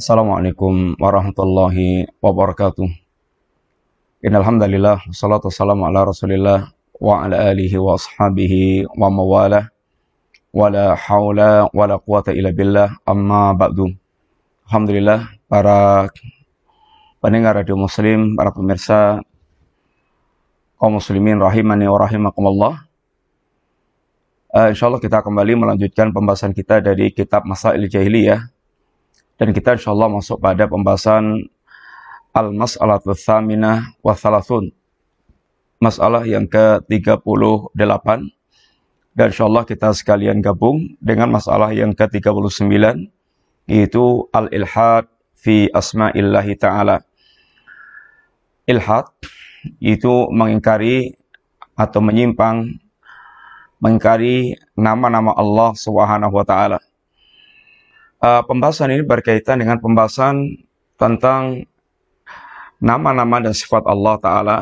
Assalamualaikum warahmatullahi wabarakatuh. Innal hamdalillah wassalatu wassalamu ala Rasulillah wa ala alihi wa ashabihi wa mawalah. Wala haula wala quwata illa billah, amma ba'du. Alhamdulillah, para pendengar radio muslim, para pemirsa kaum muslimin rahimani wa rahimakumullah. Insyaallah kita kembali melanjutkan pembahasan kita dari kitab Masail Jahiliyah. Dan kita insyaallah masuk pada pembahasan Al-Mas'alatu Tsaminah wa Thalathun. Masalah yang ke-38. Dan insyaallah kita sekalian gabung dengan masalah yang ke-39, yaitu Al-Ilhad fi Asma'illahi Ta'ala. Ilhad itu mengingkari atau menyimpang, mengingkari nama-nama Allah Subhanahu wa Ta'ala. Pembahasan ini berkaitan dengan pembahasan tentang nama-nama dan sifat Allah Ta'ala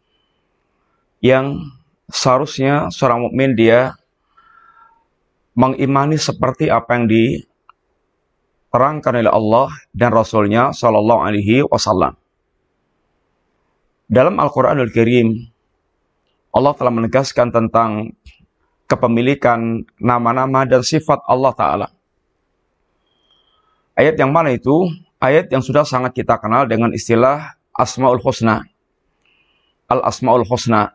yang seharusnya seorang mukmin dia mengimani seperti apa yang diterangkan oleh Allah dan Rasulnya Sallallahu Alaihi Wasallam. Dalam Al-Quranul Karim, Allah telah menegaskan tentang kepemilikan nama-nama dan sifat Allah Ta'ala. Ayat yang mana itu? Ayat yang sudah sangat kita kenal dengan istilah Asma'ul Husna. Al-Asma'ul Husna.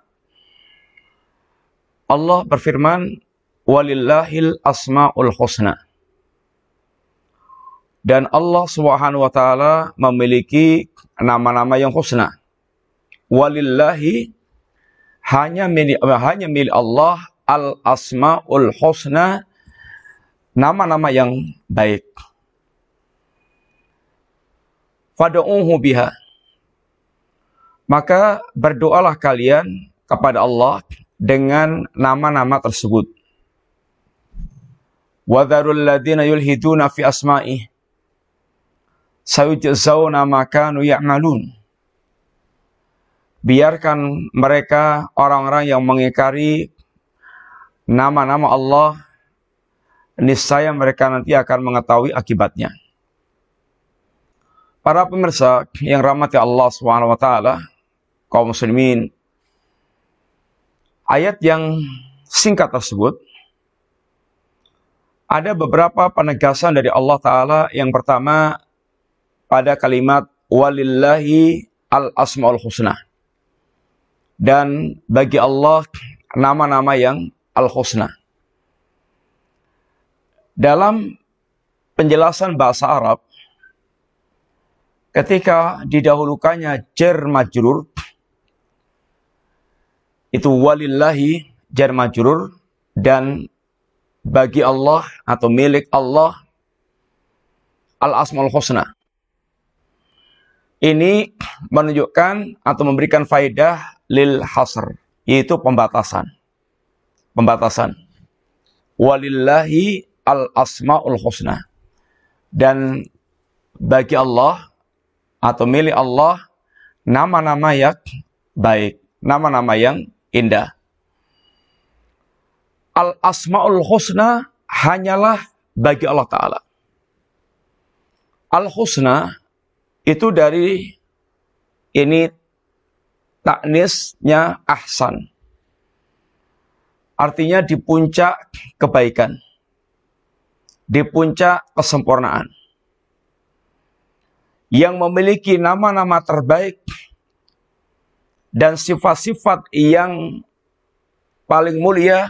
Allah berfirman, Walillahil Asma'ul Husna. Dan Allah Subhanahu wa Ta'ala memiliki nama-nama yang husna. Walillahi, hanya milik Allah, Al-Asma'ul Husna, nama-nama yang baik. Fad'uhu biha. Maka berdoalah kalian kepada Allah dengan nama-nama tersebut. Wa dzarul ladzina yulhiduna fi asma'i sayujzauna ma kanu ya'malun. Biarkan mereka orang-orang yang mengingkari nama-nama Allah, niscaya mereka nanti akan mengetahui akibatnya. Para pemirsa yang rahmati Allah Subhanahu wa Ta'ala, kaum muslimin, ayat yang singkat tersebut ada beberapa penegasan dari Allah Ta'ala. Yang pertama pada kalimat walillahi al-asma'ul husna. Dan bagi Allah nama-nama yang al-husna. Dalam penjelasan bahasa Arab, ketika didahulukannya jar majrur, itu walillahi jar majrur, dan bagi Allah atau milik Allah al-asmaul husna. Ini menunjukkan atau memberikan faedah lil hasr, yaitu pembatasan. Pembatasan. Walillahi al-asmaul husna. Dan bagi Allah atau milik Allah nama-nama yang baik, nama-nama yang indah. Al-asma'ul husna hanyalah bagi Allah Ta'ala. Al-husna itu dari ini taknisnya ahsan. Artinya di puncak kebaikan, di puncak kesempurnaan. Yang memiliki nama-nama terbaik dan sifat-sifat yang paling mulia,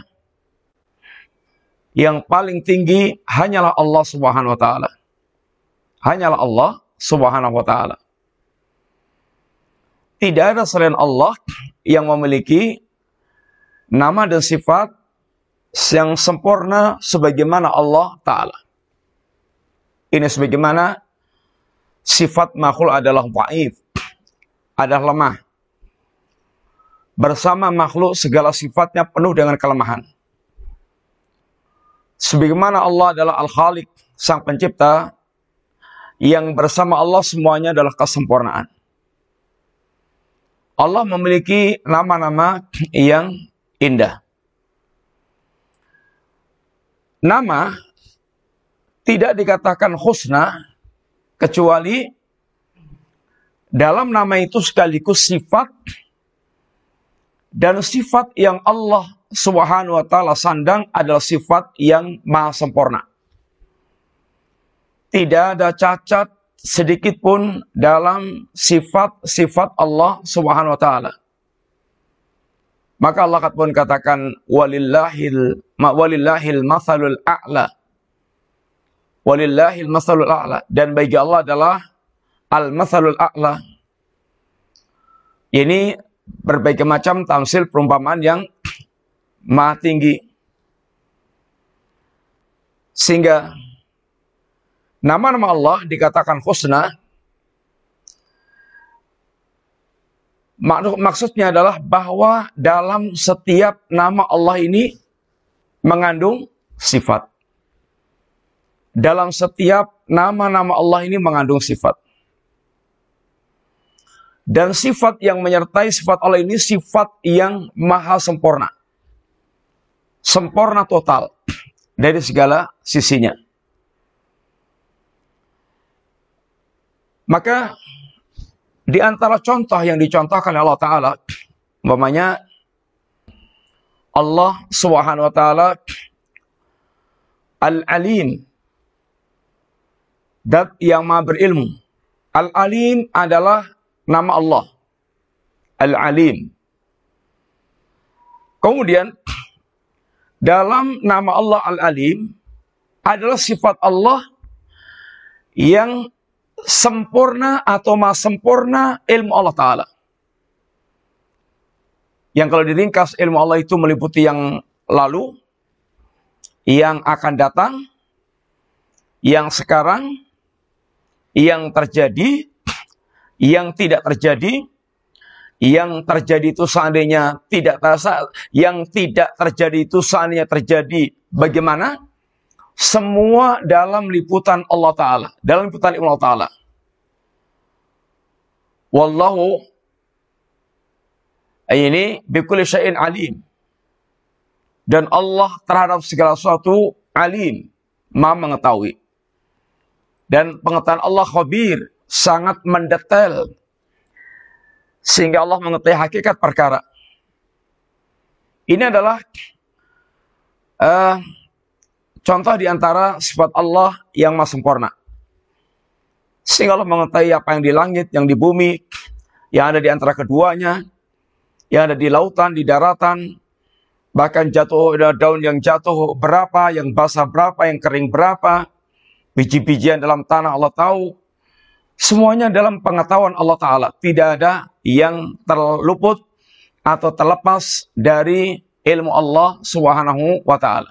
yang paling tinggi, hanyalah Allah Subhanahu wa Ta'ala. Hanyalah Allah Subhanahu wa Ta'ala. Tidak ada selain Allah yang memiliki nama dan sifat yang sempurna sebagaimana Allah Ta'ala. Ini sebagaimana sifat makhluk adalah dhaif, adalah lemah. Bersama makhluk segala sifatnya penuh dengan kelemahan. Sebagaimana Allah adalah Al-Khaliq, Sang Pencipta, yang bersama Allah semuanya adalah kesempurnaan. Allah memiliki nama-nama yang indah. Nama tidak dikatakan husna kecuali dalam nama itu sekaligus sifat, dan sifat yang Allah Subhanahu wa ta'ala sandang adalah sifat yang maha sempurna. Tidak ada cacat sedikit pun dalam sifat-sifat Allah Subhanahu wa ta'ala. Maka Allah pun katakan walillahil mathalul a'la. Walillahil mathalul a'la, dan bagi Allah adalah al-mathalul a'la. Ini berbagai macam tamsil perumpamaan yang maha tinggi. Sehingga nama-nama Allah dikatakan husna. Maksudnya adalah bahwa dalam setiap nama Allah ini mengandung sifat. Dalam setiap nama-nama Allah ini mengandung sifat. Dan sifat yang menyertai sifat Allah ini sifat yang maha sempurna. Sempurna total dari segala sisinya. Maka di antara contoh yang dicontohkan oleh Allah Ta'ala, umpamanya Allah Subhanahu wa Ta'ala Al-Alim, Dat yang maha berilmu. Al-Alim adalah nama Allah. Al-Alim. Kemudian dalam nama Allah Al-Alim adalah sifat Allah yang sempurna atau maha sempurna ilmu Allah Ta'ala. Yang kalau diringkas ilmu Allah itu meliputi yang lalu, yang akan datang, yang sekarang, yang terjadi, yang tidak terjadi, yang terjadi itu seandainya tidak terasa, yang tidak terjadi itu seandainya terjadi bagaimana? Semua dalam liputan Allah Ta'ala, dalam liputan ilmu Allah Ta'ala. Wallahu ini bikulli syai'in alim. Dan Allah terhadap segala sesuatu alim, maha mengetahui. Dan pengetahuan Allah khabir, sangat mendetail. Sehingga Allah mengetahui hakikat perkara. Ini adalah contoh di antara sifat Allah yang maha sempurna. Sehingga Allah mengetahui apa yang di langit, yang di bumi, yang ada di antara keduanya, yang ada di lautan, di daratan, bahkan jatuh daun yang jatuh berapa, yang basah berapa, yang kering berapa, biji-bijian dalam tanah Allah tahu. Semuanya dalam pengetahuan Allah Ta'ala. Tidak ada yang terluput atau terlepas dari ilmu Allah Subhanahu wa Ta'ala.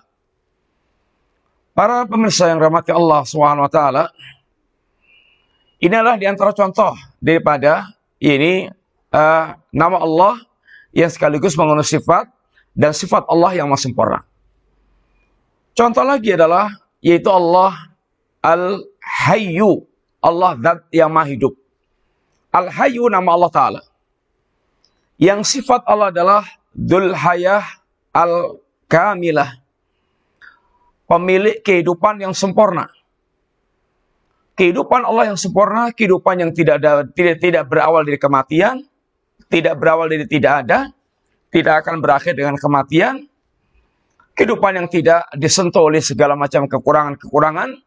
Para pemirsa yang rahmati Allah Subhanahu wa Ta'ala, inilah di antara contoh daripada ini nama Allah yang sekaligus mengandung sifat dan sifat Allah yang maha sempurna. Contoh lagi adalah yaitu Allah Al-Hayyu, Allah zat yang maha hidup. Al-Hayyu nama Allah Ta'ala. Yang sifat Allah adalah Dzul Hayah Al-Kamilah, pemilik kehidupan yang sempurna. Kehidupan Allah yang sempurna, kehidupan yang tidak berawal dari kematian, tidak berawal dari tidak ada, tidak akan berakhir dengan kematian. Kehidupan yang tidak disentuh oleh segala macam kekurangan-kekurangan.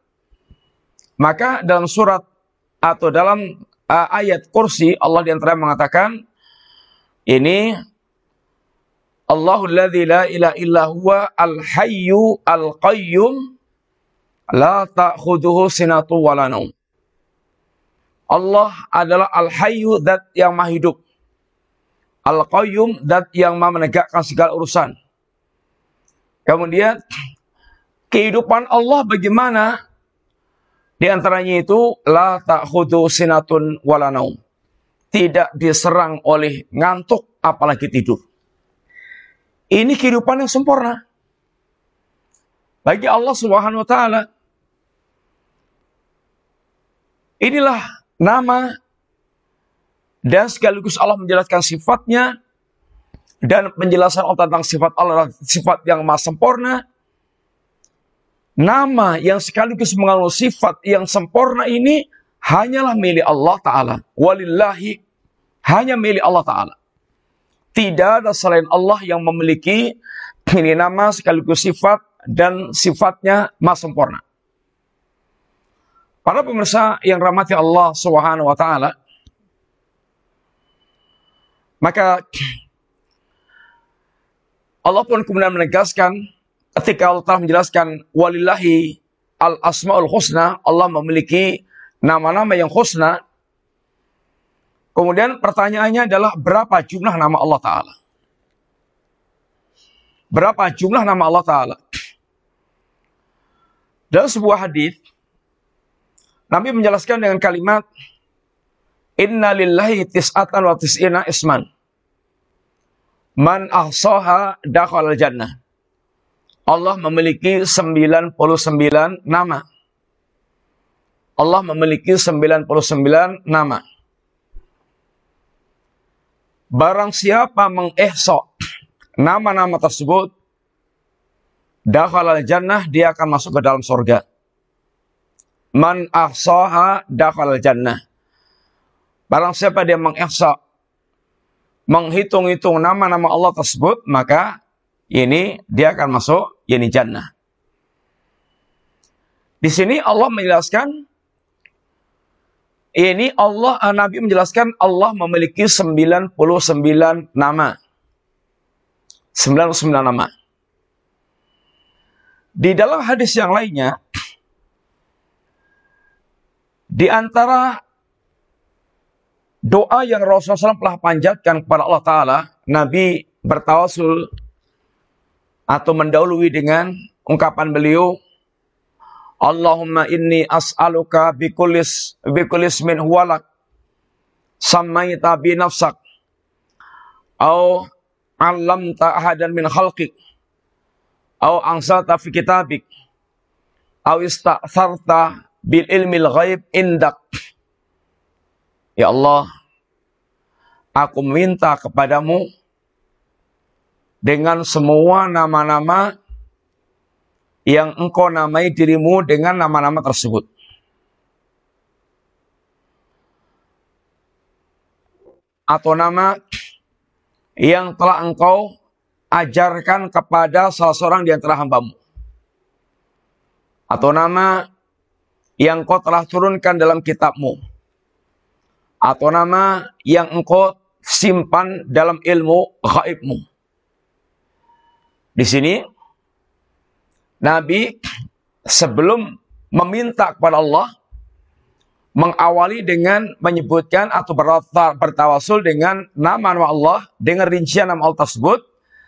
Maka dalam surat atau dalam ayat kursi Allah diantara mengatakan ini Allahul ladzi la ilaha illa huwa al-hayyu al-qayyum la ta'khudhuhu sinatun wa la naum. Allah adalah al-hayyu, zat yang maha hidup. Al-qayyum, zat yang maha menegakkan segala urusan. Kemudian kehidupan Allah bagaimana? Di antaranya itu la ta'khudhu sinatun wala naum. Tidak diserang oleh ngantuk apalagi tidur. Ini kehidupan yang sempurna bagi Allah Subhanahu wa Ta'ala. Inilah nama dan sekaligus Allah menjelaskan sifatnya, dan penjelasan Allah tentang sifat Allah adalah sifat yang maha sempurna. Nama yang sekaligus mengandung sifat yang sempurna ini hanyalah milik Allah Ta'ala. Walillahi, hanya milik Allah Ta'ala. Tidak ada selain Allah yang memiliki ini nama sekaligus sifat dan sifatnya maha sempurna. Para pemirsa yang rahmati Allah Subhanahu wa Ta'ala, maka Allah pun kemudian menegaskan ketika Allah telah menjelaskan walillahi al-asmaul husna, Allah memiliki nama-nama yang husna. Kemudian pertanyaannya adalah berapa jumlah nama Allah Ta'ala? Berapa jumlah nama Allah Ta'ala? Dalam sebuah hadis, Nabi menjelaskan dengan kalimat Inna lillahi tis'atan wa tis'ina isman. Man ahsaha dakhala jannah. Allah memiliki 99 nama. Allah memiliki 99 nama. Barang siapa mengihsa nama-nama tersebut, dakhala jannah, dia akan masuk ke dalam surga. Man ahsaha dakhala jannah. Barang siapa dia mengihsa, menghitung-hitung nama-nama Allah tersebut, maka ini dia akan masuk jannah. Di sini Allah menjelaskan, Nabi menjelaskan Allah memiliki 99 nama. 99 nama. Di dalam hadis yang lainnya, di antara doa yang Rasulullah SAW telah panjatkan kepada Allah Ta'ala, Nabi bertawasul atau mendahului dengan ungkapan beliau, Allahumma inni as'aluka bikulis min huwalak sammaita bi nafsak au allamta ahadan min khalqik au angsalta fi kitabik au ista'tharta bil ilmil ghaib indak. Ya Allah, aku minta kepadamu dengan semua nama-nama yang engkau namai dirimu dengan nama-nama tersebut. Atau nama yang telah engkau ajarkan kepada salah seorang di antara hambamu. Atau nama yang engkau telah turunkan dalam kitabmu. Atau nama yang engkau simpan dalam ilmu gaibmu. Di sini, Nabi sebelum meminta kepada Allah, mengawali dengan menyebutkan atau bertawasul dengan nama-nama Allah, dengan rincian nama Allah tersebut.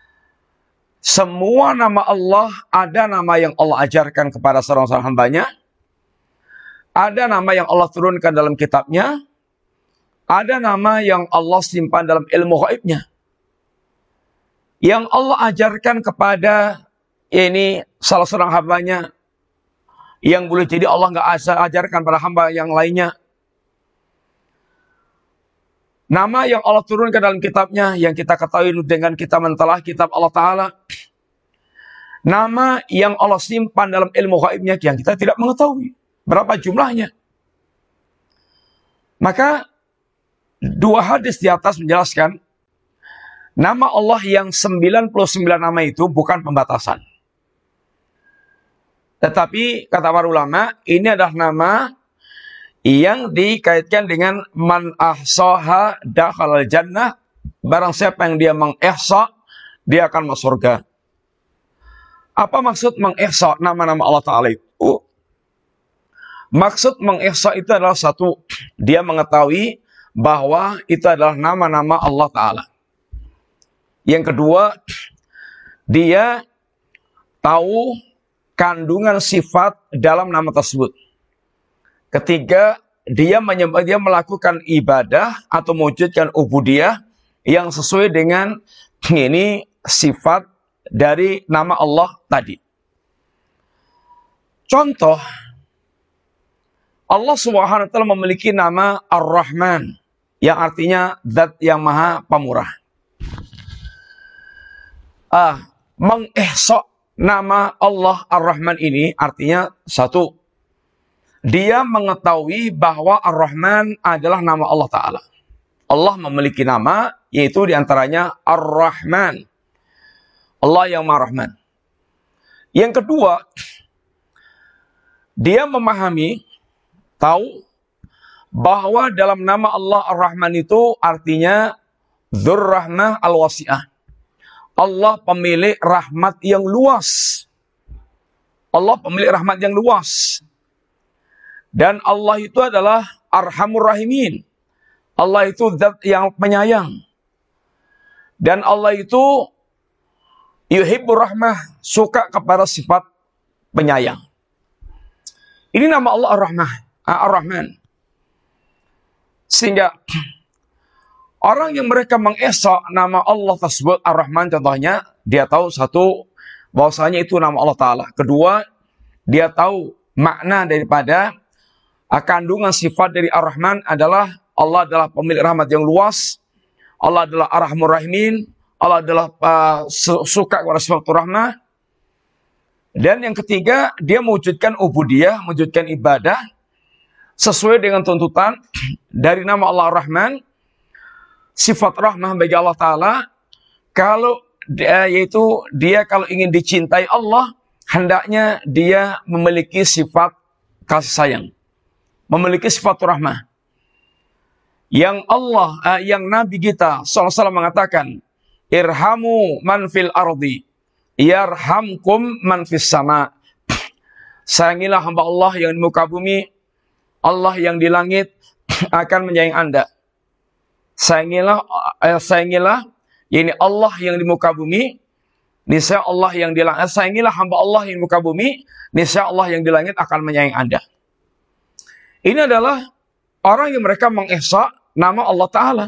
Semua nama Allah, ada nama yang Allah ajarkan kepada seorang-seorang hambanya, ada nama yang Allah turunkan dalam kitabnya, ada nama yang Allah simpan dalam ilmu gaibnya. Yang Allah ajarkan kepada salah seorang hambanya, yang boleh jadi Allah nggak ajarkan pada hamba yang lainnya. Nama yang Allah turunkan dalam kitabnya, yang kita ketahui dengan kita mentelah kitab Allah Ta'ala. Nama yang Allah simpan dalam ilmu gaibnya, yang kita tidak mengetahui berapa jumlahnya. Maka dua hadis di atas menjelaskan nama Allah yang 99 nama itu bukan pembatasan. Tetapi kata para ulama, ini adalah nama yang dikaitkan dengan man ahsaha dakhalal jannah. Barang siapa yang dia mengihsa, dia akan masuk surga. Apa maksud mengihsa nama-nama Allah Ta'ala itu? Maksud mengihsa itu adalah satu, dia mengetahui bahwa itu adalah nama-nama Allah Ta'ala. Yang kedua, dia tahu kandungan sifat dalam nama tersebut. Ketiga, dia melakukan ibadah atau mewujudkan ubudiyah yang sesuai dengan sifat dari nama Allah tadi. Contoh, Allah Subhanahu wa Ta'ala memiliki nama Ar-Rahman, yang artinya zat yang maha pemurah. Mengihsa nama Allah Ar-Rahman ini artinya satu, dia mengetahui bahwa Ar-Rahman adalah nama Allah Ta'ala. Allah memiliki nama, yaitu diantaranya Ar-Rahman. Allah yang Maha Rahman. Yang kedua, dia memahami, tahu, bahwa dalam nama Allah Ar-Rahman itu artinya Dzur-Rahmah Al-Wasi'ah. Allah pemilik rahmat yang luas. Allah pemilik rahmat yang luas. Dan Allah itu adalah Arhamur Rahimin. Allah itu zat yang penyayang. Dan Allah itu Yuhibbur Rahmah, suka kepada sifat penyayang. Ini nama Allah Ar-Rahman. Sehingga orang yang mereka mengesok nama Allah tersebut Ar-Rahman contohnya, dia tahu satu, bahwasanya itu nama Allah Ta'ala. Kedua, dia tahu makna daripada kandungan sifat dari Ar-Rahman adalah Allah adalah pemilik rahmat yang luas, Allah adalah Ar-Rahmur Rahimin, Allah adalah suka kepada sifat rahmah. Dan yang ketiga, dia mewujudkan ubudiyah, mewujudkan ibadah sesuai dengan tuntutan dari nama Allah Ar-Rahman. Sifat rahmah bagi Allah Ta'ala, kalau yaitu dia kalau ingin dicintai Allah, hendaknya dia memiliki sifat kasih sayang, memiliki sifat rahmah. Yang Allah, yang Nabi kita SAW mengatakan, irhamu man fil ardi, yarhamkum man fis sama. Sayangilah hamba Allah yang di muka bumi, Allah yang di langit akan menyayangi Anda. Sayangilah, yakni Allah yang di muka bumi, niscaya Allah yang di langit. Sayangilah hamba Allah yang di muka bumi, niscaya Allah yang di langit akan menyayangi Anda. Ini adalah orang yang mereka mengesok nama Allah Ta'ala.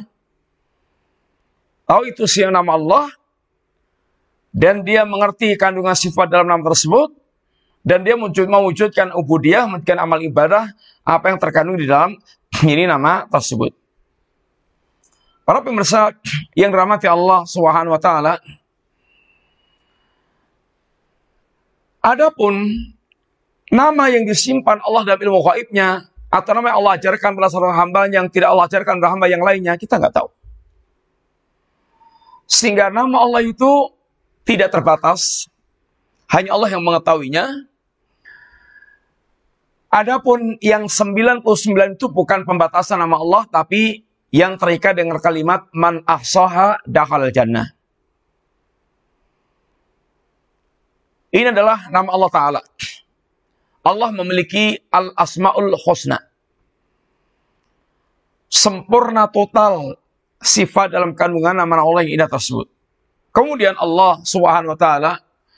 Tahu itu siang nama Allah, dan dia mengerti kandungan sifat dalam nama tersebut, dan dia mewujudkan ubudiyah, mewujudkan amal ibadah, apa yang terkandung di dalam ini nama tersebut. Para pemirsa yang dirahmati Allah Subhanahu wa Ta'ala, adapun nama yang disimpan Allah dalam ilmu gaibnya, atau nama yang Allah ajarkan pada seorang hamba yang tidak Allah ajarkan pada hamba yang lainnya, kita nggak tahu. Sehingga nama Allah itu tidak terbatas, hanya Allah yang mengetahuinya. Adapun yang 99 itu bukan pembatasan nama Allah, tapi yang terikat dengan kalimat man ahsaha dakhalal jannah. Ini adalah nama Allah Ta'ala. Allah memiliki al-asma'ul husna. Sempurna total sifat dalam kandungan nama Allah yang indah tersebut. Kemudian Allah Subhanahu wa Ta'ala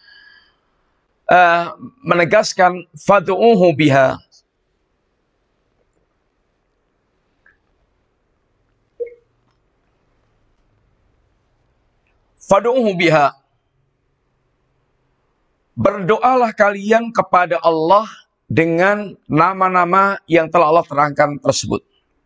menegaskan fad'uhu biha. Fad'uhu biha. Berdoalah kalian kepada Allah dengan nama-nama yang telah Allah terangkan tersebut.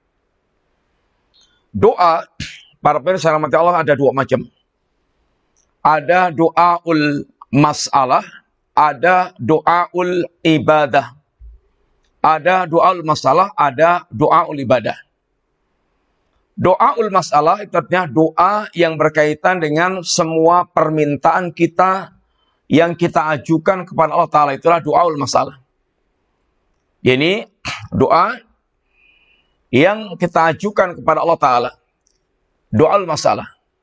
Doa, para pemirsa rahmati Allah, ada dua macam. Ada doaul masalah, ada doaul ibadah. Ada doaul masalah, ada doaul ibadah. Doaul masalah itu artinya doa yang berkaitan dengan semua permintaan kita yang kita ajukan kepada Allah Ta'ala, itulah doaul masalah. Ini doa yang kita ajukan kepada Allah Ta'ala, doaul masalah.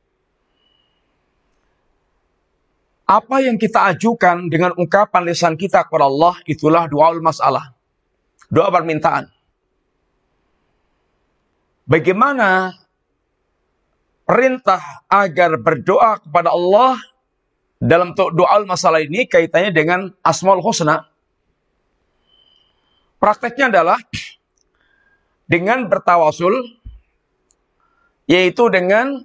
Apa yang kita ajukan dengan ungkapan lisan kita kepada Allah, itulah doaul masalah, doa permintaan. Bagaimana perintah agar berdoa kepada Allah dalam doa masalah ini kaitannya dengan Asmaul Husna. Prakteknya adalah dengan bertawasul, yaitu dengan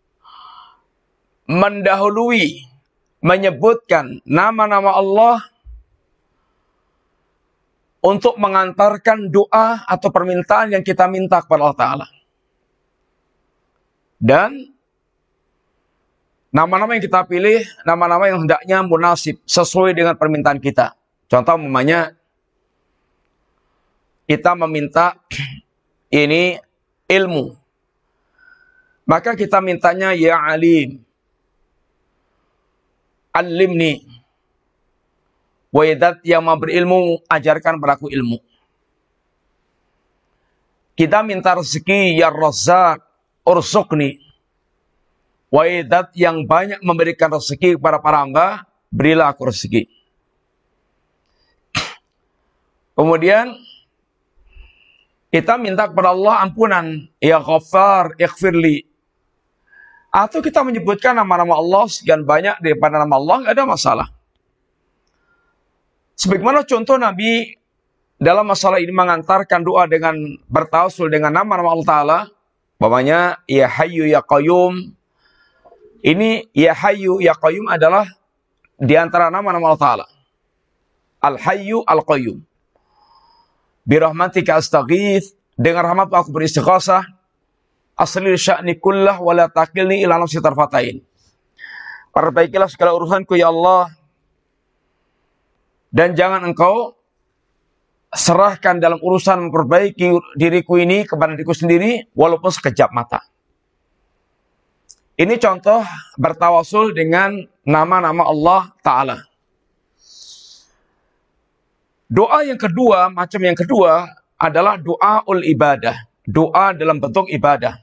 mendahului, menyebutkan nama-nama Allah untuk mengantarkan doa atau permintaan yang kita minta kepada Allah Ta'ala. Dan nama-nama yang kita pilih, nama-nama yang hendaknya munasib, sesuai dengan permintaan kita. Contoh umpamanya, kita meminta ini ilmu. Maka kita mintanya, ya alim, alimni. Waidat yang mau berilmu, ajarkan padaku ilmu. Kita minta rezeki, ya Razzaq, ursukni. Waidat yang banyak memberikan rezeki kepada para hamba, berilah aku rezeki. Kemudian kita minta kepada Allah ampunan, ya Ghaffar, ighfirli. Atau kita menyebutkan nama-nama Allah sekian banyak daripada nama Allah, nggak ada masalah. Sebagaimana contoh Nabi dalam masalah ini mengantarkan doa dengan bertawassul dengan nama-nama Allah Ta'ala. Umpamanya, ya Hayyu ya Qayyum. Ini ya Hayyu ya Qayyum adalah di antara nama-nama Allah Ta'ala. Al-Hayyu Al-Qayyum. Birahmatika astaghith, dengan rahmat aku beristighasah. Asli sya'ni kullah wa la taqilni ila nafsi tarfatain. Perbaikilah segala urusanku ya Allah, dan jangan engkau serahkan dalam urusan memperbaiki diriku ini kepada diriku sendiri walaupun sekejap mata. Ini contoh bertawasul dengan nama-nama Allah Ta'ala. Doa yang kedua, macam yang kedua adalah doaul ibadah. Doa dalam bentuk ibadah.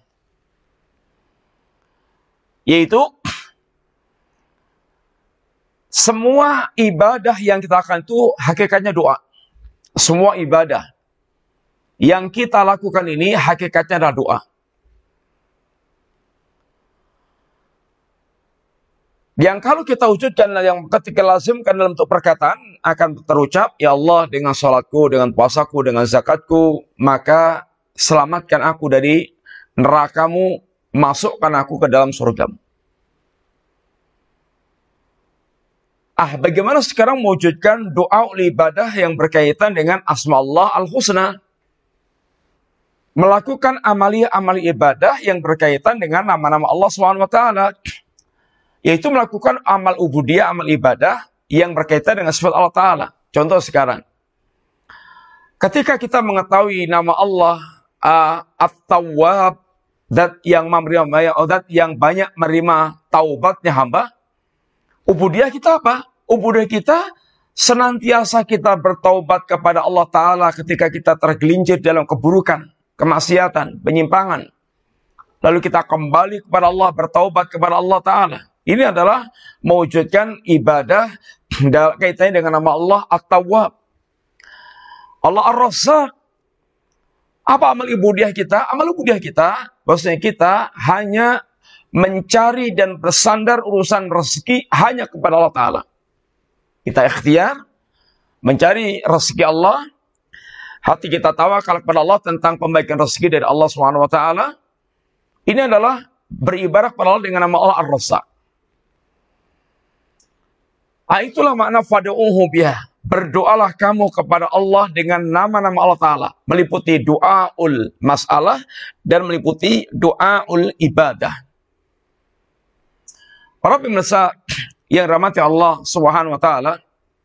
Yaitu semua ibadah yang kita lakukan itu hakikatnya doa. Semua ibadah yang kita lakukan ini hakikatnya adalah doa. Yang kalau kita wujudkan, yang ketika lazimkan dalam bentuk perkataan, akan terucap, ya Allah, dengan salatku, dengan puasaku, dengan zakatku, maka selamatkan aku dari nerakamu, masukkan aku ke dalam surgamu. Bagaimana sekarang mewujudkan doa ibadah yang berkaitan dengan asma Allah al-husna? Melakukan amali ibadah yang berkaitan dengan nama-nama Allah SWT. Yaitu melakukan amal ubudiyah, amal ibadah yang berkaitan dengan sifat Allah Ta'ala. Contoh sekarang. Ketika kita mengetahui nama Allah At-Tawwab, zat yang banyak menerima taubatnya hamba, ubudiyah kita apa? Ubudiyah kita senantiasa kita bertaubat kepada Allah Ta'ala ketika kita tergelincir dalam keburukan, kemaksiatan, penyimpangan. Lalu kita kembali kepada Allah, bertaubat kepada Allah Ta'ala. Ini adalah mewujudkan ibadah kaitannya dengan nama Allah At-Tawwab. Allah Ar-Razzaq. Apa amal ubudiyah kita? Amal ubudiyah kita, bahwasanya kita hanya mencari dan bersandar urusan rezeki hanya kepada Allah Ta'ala. Kita ikhtiar mencari rezeki Allah. Hati kita tawakal kepada Allah tentang pembaikan rezeki dari Allah SWT. Ini adalah beribadah kepada Allah dengan nama Allah Ar-Razzaq. Itulah makna fad'uhu biha. Berdoalah kamu kepada Allah dengan nama-nama Allah Ta'ala. Meliputi doaul masalah dan meliputi doaul ibadah. Para pemirsa yang rahmati Allah Subhanahu wa Ta'ala,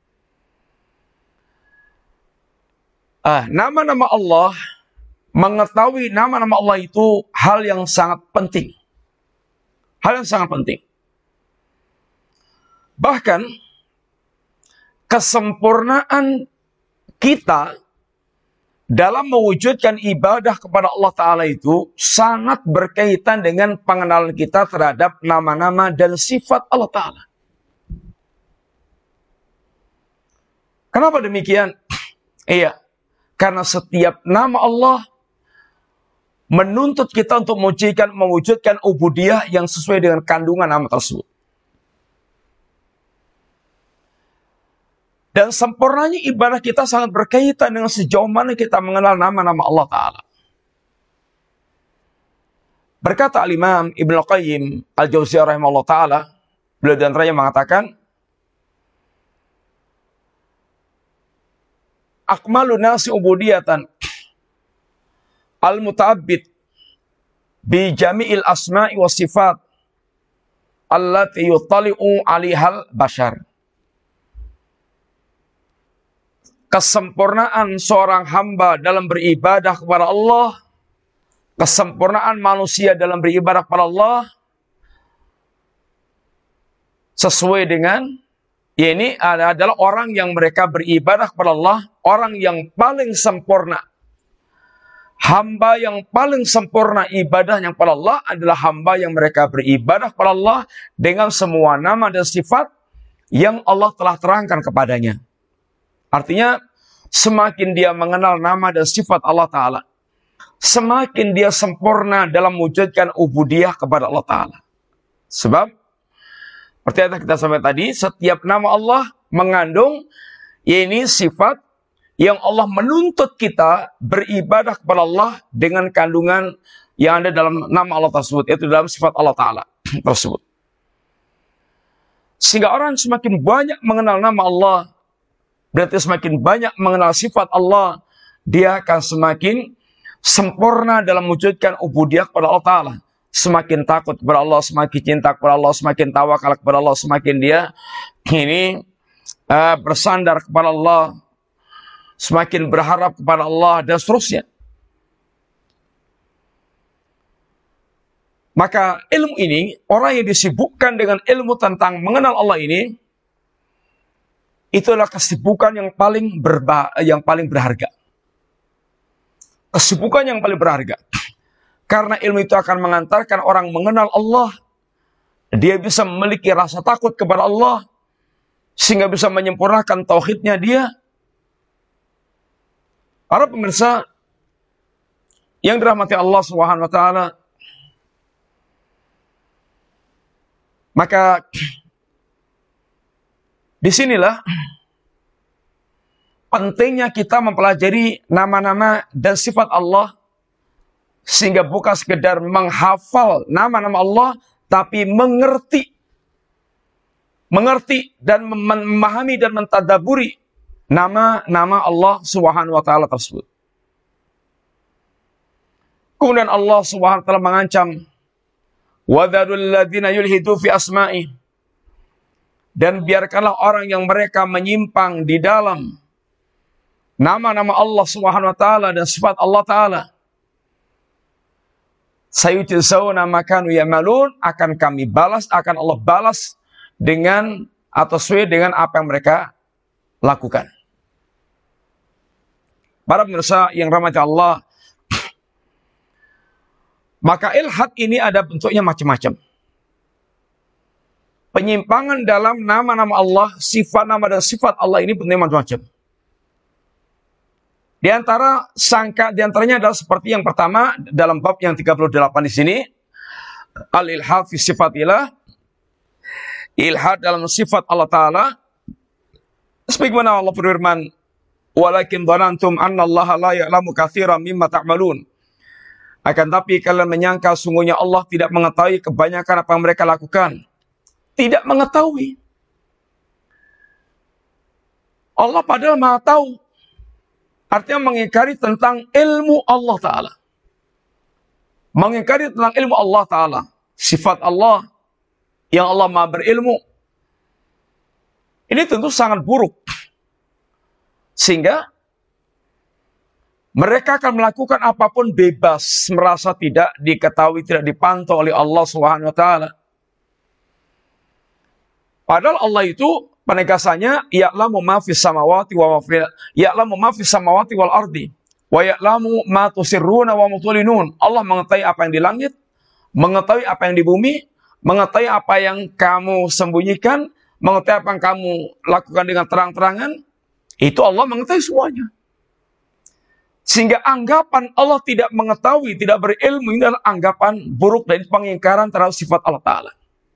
nama-nama Allah, mengetahui nama-nama Allah itu hal yang sangat penting. Hal yang sangat penting. Bahkan kesempurnaan kita dalam mewujudkan ibadah kepada Allah Ta'ala itu sangat berkaitan dengan pengenalan kita terhadap nama-nama dan sifat Allah Ta'ala. Kenapa demikian? Iya, karena setiap nama Allah menuntut kita untuk mewujudkan ubudiyah yang sesuai dengan kandungan nama tersebut. Dan sempurnanya ibadah kita sangat berkaitan dengan sejauh mana kita mengenal nama-nama Allah Ta'ala. Berkata Al-Imam Ibnu Qayyim Al-Jauziyah rahimahullah ta'ala, beliau dan raya mengatakan, akmalu nasi ubudiyatan al-muta'abbid bi jami'il asma'i wa sifat allati yuttali'u alihal bashar. kesempurnaan seorang hamba dalam beribadah kepada Allah, kesempurnaan manusia dalam beribadah kepada Allah, sesuai dengan ini adalah orang yang mereka beribadah kepada Allah, orang yang paling sempurna. Hamba yang paling sempurna ibadahnya kepada Allah adalah hamba yang mereka beribadah kepada Allah dengan semua nama dan sifat yang Allah telah terangkan kepadanya. Artinya, semakin dia mengenal nama dan sifat Allah Ta'ala, semakin dia sempurna dalam mewujudkan ubudiyah kepada Allah Ta'ala. Sebab, seperti yang kita sampaikan tadi, setiap nama Allah mengandung ini sifat yang Allah menuntut kita beribadah kepada Allah dengan kandungan yang ada dalam nama Allah tersebut, yaitu dalam sifat Allah Ta'ala tersebut. Sehingga orang semakin banyak mengenal nama Allah, berarti semakin banyak mengenal sifat Allah, dia akan semakin sempurna dalam mewujudkan ubudiyah kepada Allah Ta'ala. Semakin takut kepada Allah, semakin cinta kepada Allah, semakin tawakal kepada Allah, semakin dia ini bersandar kepada Allah, semakin berharap kepada Allah, dan seterusnya. Maka ilmu ini, orang yang disibukkan dengan ilmu tentang mengenal Allah ini, itulah kesibukan yang paling berharga. Kesibukan yang paling berharga. Karena ilmu itu akan mengantarkan orang mengenal Allah. Dia bisa memiliki rasa takut kepada Allah, sehingga bisa menyempurnakan tauhidnya dia. Para pemirsa yang dirahmati Allah Subhanahu wa Ta'ala, maka disinilah pentingnya kita mempelajari nama-nama dan sifat Allah, sehingga bukan sekedar menghafal nama-nama Allah, tapi mengerti dan memahami dan mentadaburi nama-nama Allah Subhanahu wa Ta'ala tersebut. Kemudian Allah Subhanahu wa Ta'ala mengancam, وَذَرُوا الَّذِينَ يُلْحِدُوا فِي أَسْمَائِهِ, dan biarkanlah orang yang mereka menyimpang di dalam nama-nama Allah Subhanahu wa Ta'ala dan sifat Allah Ta'ala. Sayujzawna ma kanu ya'malun, akan kami balas, akan Allah balas dengan atau sesuai dengan apa yang mereka lakukan. Para pemirsa yang rahmati Allah, maka ilhad ini ada bentuknya macam-macam. Penyimpangan dalam nama-nama Allah, sifat nama dan sifat Allah ini bentuknya macam-macam. Di antaranya adalah seperti yang pertama dalam bab yang 38 di sini, al-ilhad fi sifatillah, ilhad dalam sifat Allah Ta'ala. Sebagaimana Allah berfirman, walakin dhanantum anna Allah la ya'lamu katsiran mimma ta'malun. Akan tapi kalian menyangka sungguhnya Allah tidak mengetahui kebanyakan apa yang mereka lakukan. Tidak mengetahui. Allah padahal Maha tahu. Artinya mengingkari tentang ilmu Allah Ta'ala. Mengingkari tentang ilmu Allah Ta'ala. Sifat Allah yang Allah Maha berilmu. Ini tentu sangat buruk. Sehingga mereka akan melakukan apapun bebas, merasa tidak diketahui, tidak dipantau oleh Allah Subhanahu wa Ta'ala. Padahal Allah itu penegasannya, ya'lamu ma fis samawati wa ya'lamu ma fis samawati wal ardi wa ya'lamu ma tusirruna wa mutulinun. Allah mengetahui apa yang di langit, mengetahui apa yang di bumi, mengetahui apa yang kamu sembunyikan, mengetahui apa yang kamu lakukan dengan terang-terangan. Itu Allah mengetahui semuanya. Sehingga anggapan Allah tidak mengetahui, tidak berilmu, ini adalah anggapan buruk dan pengingkaran terhadap sifat Allah Ta'ala.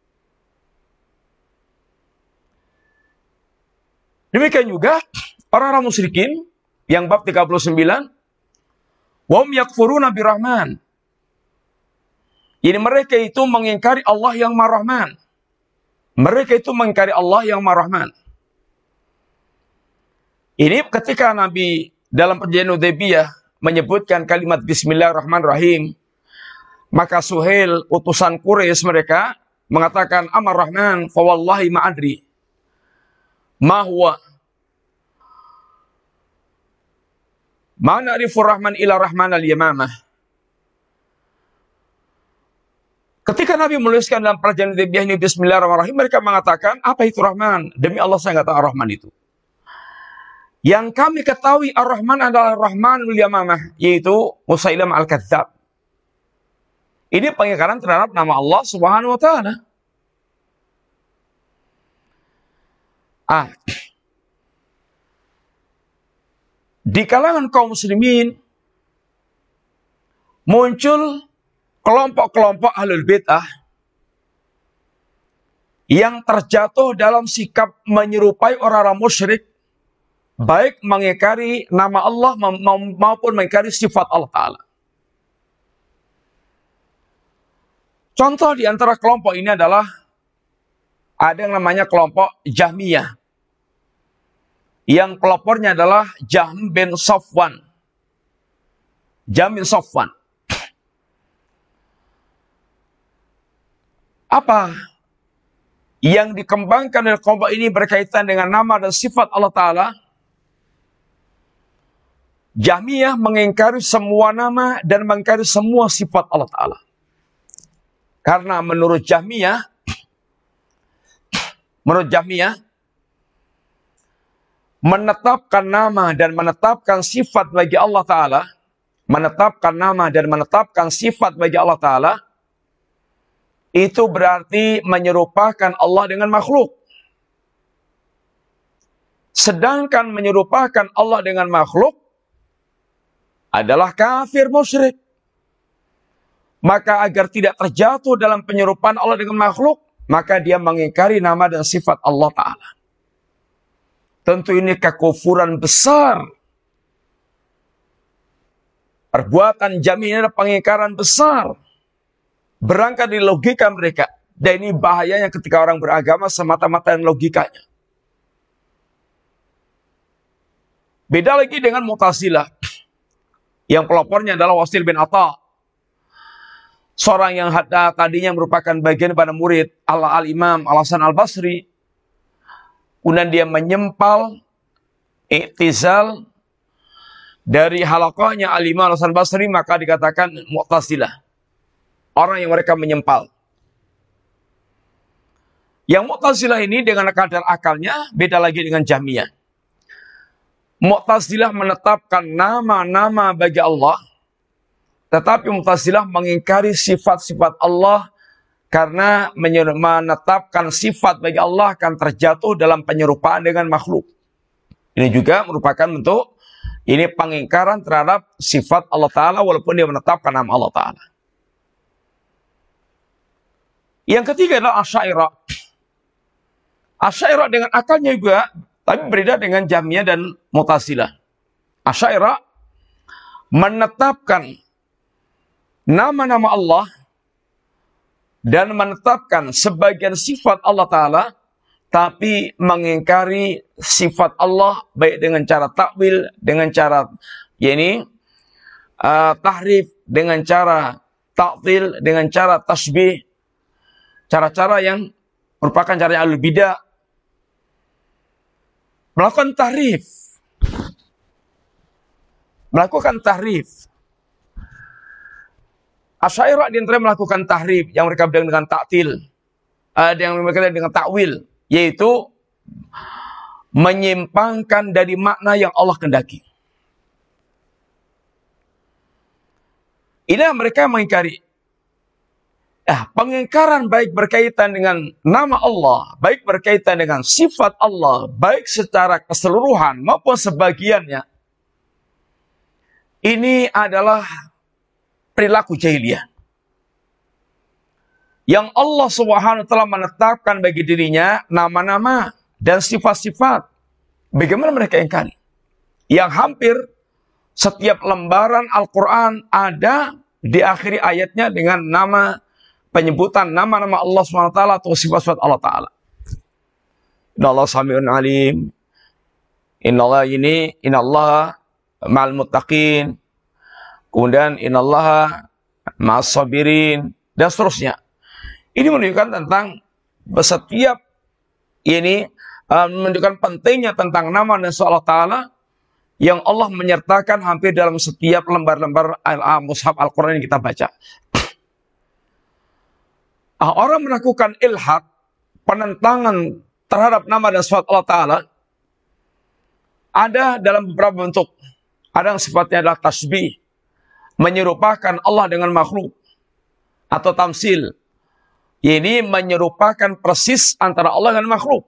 Demikian juga orang-orang musyrikin yang bab 39, wahum yakfuruna birrahman. Jadi mereka itu mengingkari Allah yang Maha Rahman. Mereka itu mengingkari Allah yang Maha Rahman. Ini ketika Nabi dalam perjanjian Hudaybiyah menyebutkan kalimat Bismillahirrahmanirrahim, maka Suhail, utusan Quraisy mereka, mengatakan, Amar Rahman, fa wallahi ma'adri. Ma huwa. Ma na'rifur rahman ila rahman al-yamamah. Ketika Nabi menuliskan dalam perjanjian Hudaybiyah ini Bismillahirrahmanirrahim, mereka mengatakan, apa itu Rahman? Demi Allah saya nggak tahu Ar-Rahman itu. Yang kami ketahui Ar-Rahman adalah Rahmanul Yamamah, yaitu Musailamah Al-Kadzdzab. Ini pengingkaran terhadap nama Allah Subhanahu wa taala. Di kalangan kaum muslimin muncul kelompok-kelompok ahlul bid'ah yang terjatuh dalam sikap menyerupai orang-orang musyrik, baik mengingkari nama Allah maupun mengingkari sifat Allah Ta'ala. Contoh di antara kelompok ini adalah ada yang namanya kelompok Jahmiyah, yang pelopornya adalah Jahm bin Safwan. Jahm bin Safwan. Apa yang dikembangkan oleh kelompok ini berkaitan dengan nama dan sifat Allah Ta'ala? Jahmiyah mengingkari semua nama dan mengingkari semua sifat Allah Ta'ala. Karena menurut Jahmiyah, menetapkan nama dan menetapkan sifat bagi Allah Ta'ala, menetapkan nama dan menetapkan sifat bagi Allah Ta'ala, itu berarti menyerupakan Allah dengan makhluk. Sedangkan menyerupakan Allah dengan makhluk adalah kafir musyrik. Maka agar tidak terjatuh dalam penyerupaan Allah dengan makhluk, maka dia mengingkari nama dan sifat Allah Ta'ala. Tentu ini kekufuran besar. Perbuatan Jahmiyah adalah pengingkaran besar. Berangkat dari logika mereka. Dan ini bahayanya ketika orang beragama semata-mata dengan logikanya. Beda lagi dengan Mu'tazilah, yang pelopornya adalah Wasil bin Atha. Seorang yang tadinya merupakan bagian pada murid Al-Imam Al-Hasan Al-Basri. Kemudian dia menyempal, iktizal dari halaqahnya Al-Imam Al-Hasan Al-Basri, maka dikatakan Mu'tazilah. Orang yang mereka menyempal. Yang Mu'tazilah ini dengan kadar akalnya beda lagi dengan Jahmiyah. Mu'tazilah menetapkan nama-nama bagi Allah, tetapi Mu'tazilah mengingkari sifat-sifat Allah karena menetapkan sifat bagi Allah akan terjatuh dalam penyerupaan dengan makhluk. Ini juga merupakan bentuk ini pengingkaran terhadap sifat Allah Ta'ala walaupun dia menetapkan nama Allah Ta'ala. Yang ketiga adalah Asy'ariyah. Asy'ariyah dengan akalnya juga, tapi berbeda dengan Jahmiyah dan Mu'tazilah. Asy'ariyah menetapkan nama-nama Allah dan menetapkan sebagian sifat Allah Ta'ala, tapi mengingkari sifat Allah baik dengan cara takwil, dengan cara tahrif, dengan cara ta'til, dengan cara tasbih, cara-cara yang merupakan cara yang al-bidah, melakukan tahrif. Asy'ariyah di antara melakukan tahrif yang mereka bilang dengan ta'til, ada yang mereka bilang dengan takwil, yaitu menyimpangkan dari makna yang Allah kehendaki. Inilah mereka mengingkari. Pengingkaran baik berkaitan dengan nama Allah, baik berkaitan dengan sifat Allah, baik secara keseluruhan maupun sebagiannya, ini adalah perilaku jahiliyah. Yang Allah Subhanahu wa taala menetapkan bagi dirinya nama-nama dan sifat-sifat. Bagaimana mereka ingkari? Yang hampir setiap lembaran Al-Quran ada diakhiri ayatnya dengan penyebutan nama-nama Allah SWT atau sifat-sifat Allah Ta'ala. Innallaha sami'un alim. Innallaha ma'al muttaqin. Kemudian innallaha ma'as sabirin. Dan seterusnya. Ini menunjukkan tentang setiap ini menunjukkan pentingnya tentang nama dan sifat Allah Ta'ala yang Allah menyertakan hampir dalam setiap lembar-lembar mushaf Al-Quran yang kita baca. Orang melakukan ilhad, penentangan terhadap nama dan sifat Allah Ta'ala, ada dalam beberapa bentuk. Ada yang sifatnya adalah tasbih, menyerupakan Allah dengan makhluk, atau tamsil, ini menyerupakan persis antara Allah dan makhluk.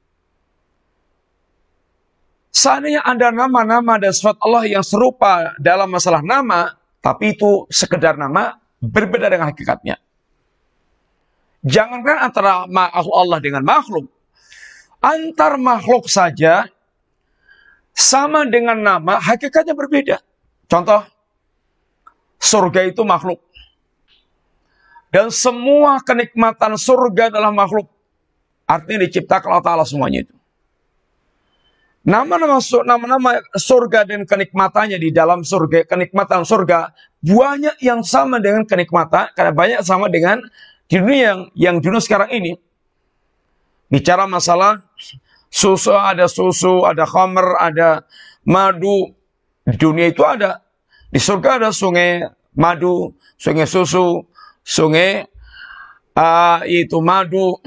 Seandainya ada nama-nama dan sifat Allah yang serupa dalam masalah nama, tapi itu sekedar nama, berbeda dengan hakikatnya. Jangankan antara Allah dengan makhluk, antar makhluk saja sama dengan nama, hakikatnya berbeda. Contoh, surga itu makhluk. Dan semua kenikmatan surga adalah makhluk. Artinya diciptakan Allah Ta'ala semuanya itu. Nama-nama surga dan kenikmatannya di dalam surga, kenikmatan surga, banyak yang sama dengan kenikmatan, karena banyak sama dengan di dunia yang dunia sekarang ini. Bicara masalah susu, ada khamr, ada madu. Di dunia itu ada. Di surga ada sungai madu, sungai susu, sungai itu madu,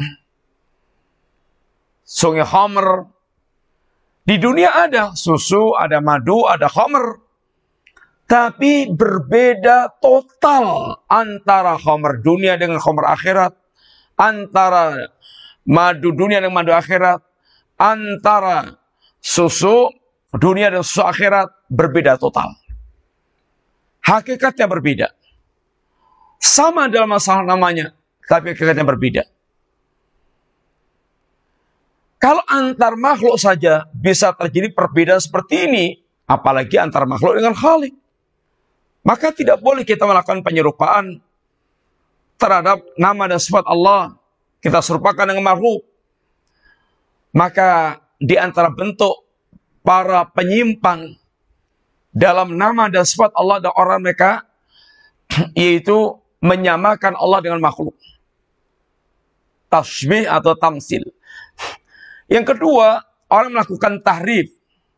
sungai khamr. Di dunia ada susu, ada madu, ada khamr. Tapi berbeda total antara khamr dunia dengan khamr akhirat. Antara madu dunia dengan madu akhirat. Antara susu dunia dan susu akhirat. Berbeda total. Hakikatnya berbeda. Sama dalam masalah namanya. Tapi hakikatnya berbeda. Kalau antar makhluk saja bisa terjadi perbedaan seperti ini, apalagi antar makhluk dengan Khalik. Maka tidak boleh kita melakukan penyerupaan terhadap nama dan sifat Allah. Kita serupakan dengan makhluk. Maka di antara bentuk para penyimpang dalam nama dan sifat Allah dan orang mereka, yaitu menyamakan Allah dengan makhluk. Tasbih atau tamsil. Yang kedua, orang melakukan tahrif.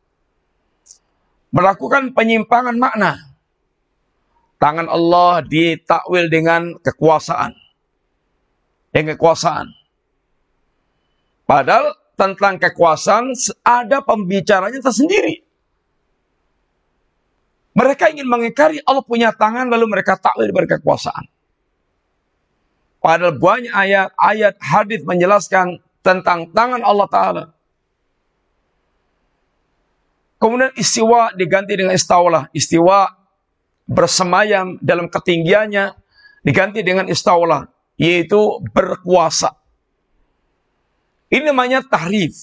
Melakukan penyimpangan makna. Tangan Allah ditakwil dengan kekuasaan. Dengan kekuasaan. Padahal tentang kekuasaan ada pembicaranya tersendiri. Mereka ingin mengingkari Allah punya tangan lalu mereka takwil dengan kekuasaan. Padahal banyak ayat hadis menjelaskan tentang tangan Allah Ta'ala. Kemudian istiwa diganti dengan istaulah. Istiwa bersemayam dalam ketinggiannya diganti dengan istaulah. Yaitu berkuasa. Ini namanya tahrif.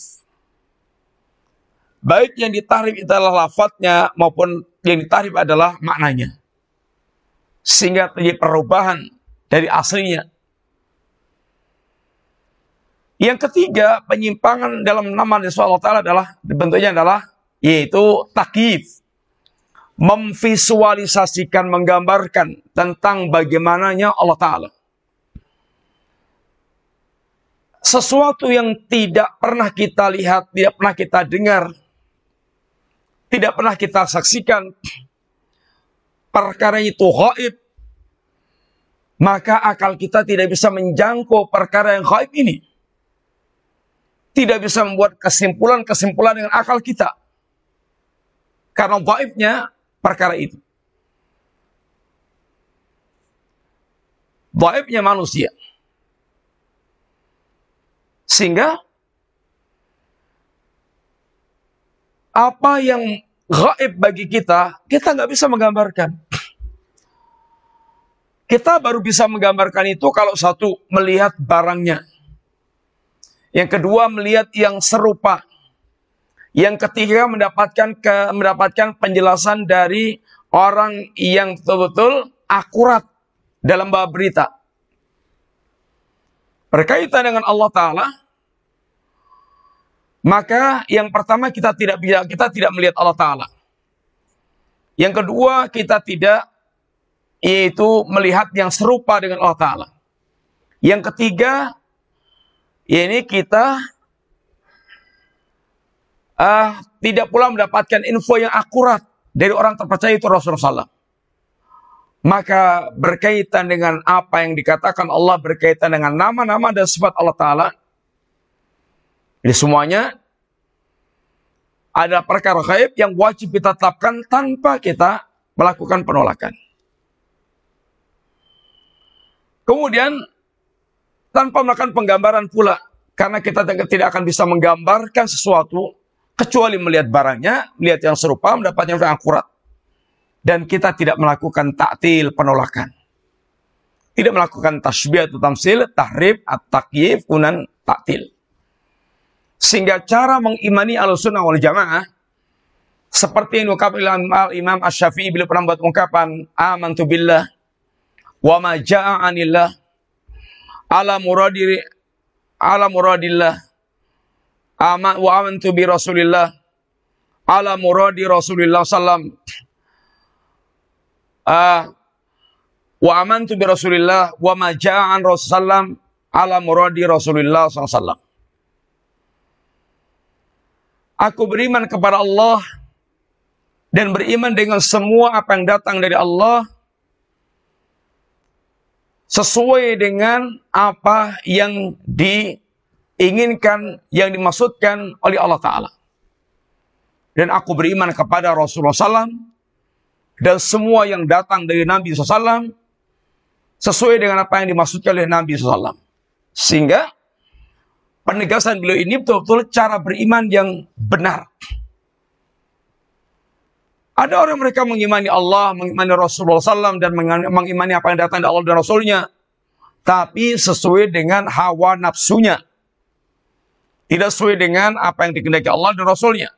Baik yang ditahrif itu adalah lafadznya maupun yang ditahrif adalah maknanya. Sehingga terjadi perubahan dari aslinya. Yang ketiga, penyimpangan dalam nama Allah Ta'ala adalah, bentuknya adalah, yaitu takyif. Memvisualisasikan, menggambarkan tentang bagaimananya Allah Ta'ala. Sesuatu yang tidak pernah kita lihat, tidak pernah kita dengar, tidak pernah kita saksikan, perkara itu gaib, maka akal kita tidak bisa menjangkau perkara yang gaib ini. Tidak bisa membuat kesimpulan-kesimpulan dengan akal kita. Karena dhaifnya perkara itu. Dhaifnya manusia. Sehingga apa yang gaib bagi kita nggak bisa menggambarkan. Kita baru bisa menggambarkan itu kalau satu, melihat barangnya. Yang kedua, melihat yang serupa. Yang ketiga, mendapatkan penjelasan dari orang yang betul-betul akurat dalam bab berita. Berkaitan dengan Allah Ta'ala, maka yang pertama kita tidak melihat Allah Ta'ala. Yang kedua, kita tidak yaitu melihat yang serupa dengan Allah Ta'ala. Yang ketiga, ini kita tidak pula mendapatkan info yang akurat dari orang terpercaya itu Rasulullah SAW. Maka berkaitan dengan apa yang dikatakan Allah, berkaitan dengan nama-nama dan sifat Allah Ta'ala, jadi semuanya ada perkara gaib yang wajib kita tetapkan tanpa kita melakukan penolakan. Kemudian tanpa melakukan penggambaran pula, karena kita tidak akan bisa menggambarkan sesuatu kecuali melihat barangnya, melihat yang serupa, mendapatnya yang akurat. Dan kita tidak melakukan ta'til, penolakan. Tidak melakukan tasbih atau tamsil, tahrif, at-takyif, kunan ta'til. Sehingga cara mengimani Ahlussunnah wal Jamaah seperti yang diungkapkan Imam Asy-Syafi'i, beliau pernah buat ungkapan amantu billah wa ma jaa'a 'anillah ala muradillah wa amantu bi Rasulillah ala muradi Rasulillah sallam wa amantu bi Rasulillah wa ma jaa'a 'an Rasulullah ala muradi Rasulillah sallam. Aku beriman kepada Allah dan beriman dengan semua apa yang datang dari Allah sesuai dengan apa yang diinginkan, yang dimaksudkan oleh Allah Ta'ala. Dan aku beriman kepada Rasulullah SAW dan semua yang datang dari Nabi SAW sesuai dengan apa yang dimaksudkan oleh Nabi SAW. Sehingga penegasan beliau ini betul-betul cara beriman yang benar. Ada orang mereka mengimani Allah, mengimani Rasulullah SAW, dan mengimani apa yang datang dari Allah dan Rasulnya, tapi sesuai dengan hawa nafsunya. Tidak sesuai dengan apa yang dikehendaki Allah dan Rasulnya.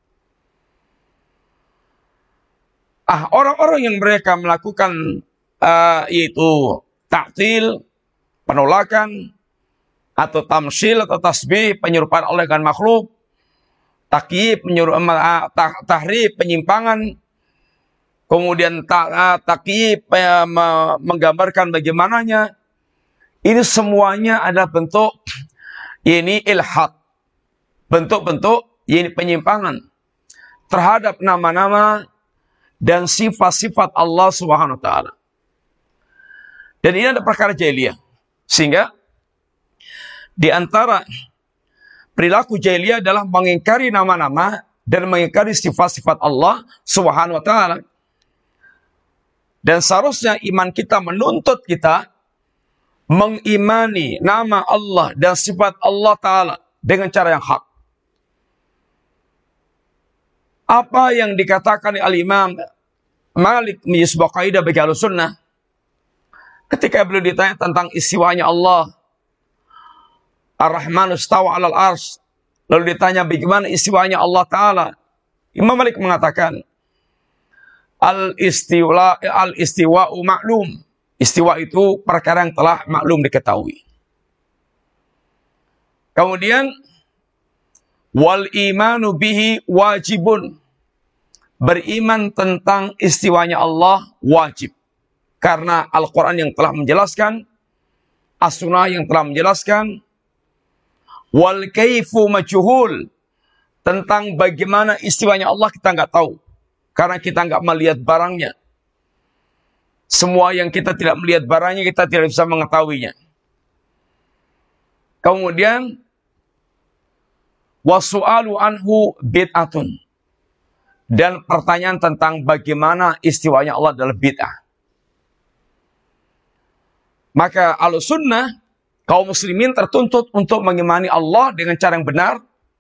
Orang-orang yang mereka melakukan yaitu ta'til, penolakan, atau tamsil atau tasbih, penyerupaan Allah dengan makhluk, takyif, tahrif, penyimpangan, kemudian takyif, menggambarkan bagaimananya, ini semuanya adalah bentuk ini ilhad, bentuk-bentuk ini penyimpangan terhadap nama-nama dan sifat-sifat Allah Subhanahu wa Ta'ala. Dan ini ada perkara jahiliyah, sehingga di antara perilaku jahiliyah adalah mengingkari nama-nama dan mengingkari sifat-sifat Allah Subhanahu wa Ta'ala. Dan seharusnya iman kita menuntut kita mengimani nama Allah dan sifat Allah Ta'ala dengan cara yang hak. Apa yang dikatakan oleh Imam Malik menjadi sebuah kaidah bagi Ahlussunnah ketika beliau ditanya tentang istiwanya Allah, Ar-Rahman istawa 'alal arsy, lalu ditanya bagaimana istiwanya Allah Ta'ala, Imam Malik mengatakan al-istiwa'u maklum. Istiwa itu perkara yang telah maklum diketahui. Kemudian wal imanu bihi wajibun. Beriman tentang istiwanya Allah wajib. Karena Al-Quran yang telah menjelaskan, As-Sunnah yang telah menjelaskan, wal kaifu majhul. Tentang bagaimana istiwanya Allah kita nggak tahu. Karena kita nggak melihat barangnya. Semua yang kita tidak melihat barangnya, kita tidak bisa mengetahuinya. Kemudian wasu'alu anhu bid'atun. Dan pertanyaan tentang bagaimana istiwanya Allah adalah bid'ah. Maka Ahlussunnah, kaum muslimin tertuntut untuk mengimani Allah dengan cara yang benar.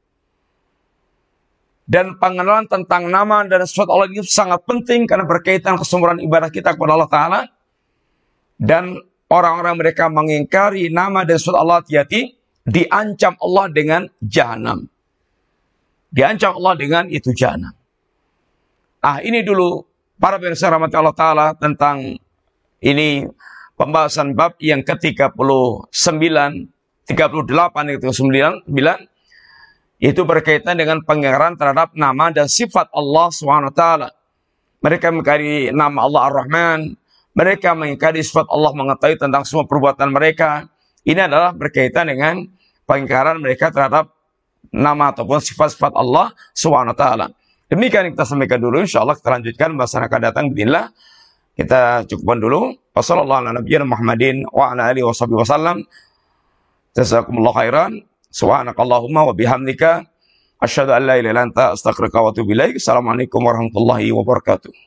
Dan pengenalan tentang nama dan sifat Allah ini sangat penting karena berkaitan kesempurnaan ibadah kita kepada Allah Ta'ala. Dan orang-orang mereka mengingkari nama dan sifat Allah, hati-hati, diancam Allah dengan jahanam. Diancam Allah dengan itu jahanam. Ini dulu para pemirsa rahmati Allah Ta'ala tentang ini pembahasan bab yang ke-39, 38, yang ke-39, itu berkaitan dengan pengingkaran terhadap nama dan sifat Allah SWT. Mereka mengingkari nama Allah Ar-Rahman, mereka mengingkari sifat Allah mengetahui tentang semua perbuatan mereka. Ini adalah berkaitan dengan pengingkaran mereka terhadap nama ataupun sifat-sifat Allah Subhanahu wa taala. Demikian yang kita sampaikan dulu, insyaallah kita lanjutkan bahasan akan datang bismillah. Kita cukupkan dulu. Wassalamualaikum warahmatullahi wabarakatuh. Jazakumullah khairan. Subhanakallahumma wa bihamdika asyhadu an la ilaha illa anta astaghfiruka wa atubu ilaik. Assalamualaikum warahmatullahi wabarakatuh.